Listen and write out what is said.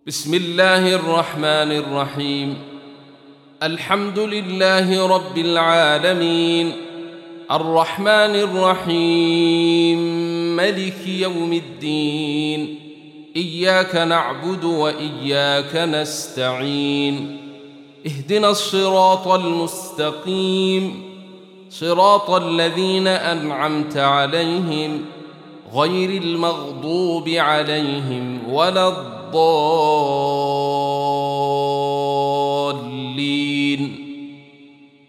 بسم الله الرحمن الرحيم. الحمد لله رب العالمين، الرحمن الرحيم، ملك يوم الدين. إياك نعبد وإياك نستعين. اهدنا الصراط المستقيم، صراط الذين أنعمت عليهم غير المغضوب عليهم ولا الضالين.